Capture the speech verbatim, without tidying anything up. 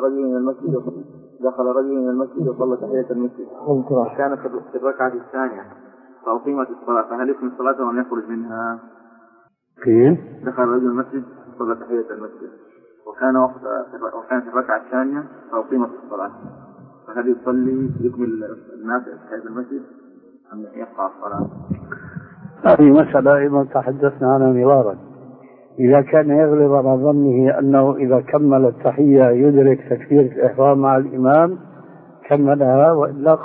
رجل من المسجد دخل رجل من المسجد وصلى تحية المسجد وكان في الركعة الثانية فأقيمت الصلاة فهل يكمل الصلاة وأن يخرج منها؟ كيف؟ دخل رجل المسجد وصلى تحية المسجد وكان وقت وكان في الركعة الثانية فأقيمت الصلاة فهل يصلي يكمل الناس تحية المسجد أم يقطع الصلاة؟ هذه مسألة أيضا تحدثنا عنها مرارا. إذا كان يغلب على ظنه أنه إذا كمل التحية يدرك تكبيرة الإحرام مع الإمام كملها، وإلا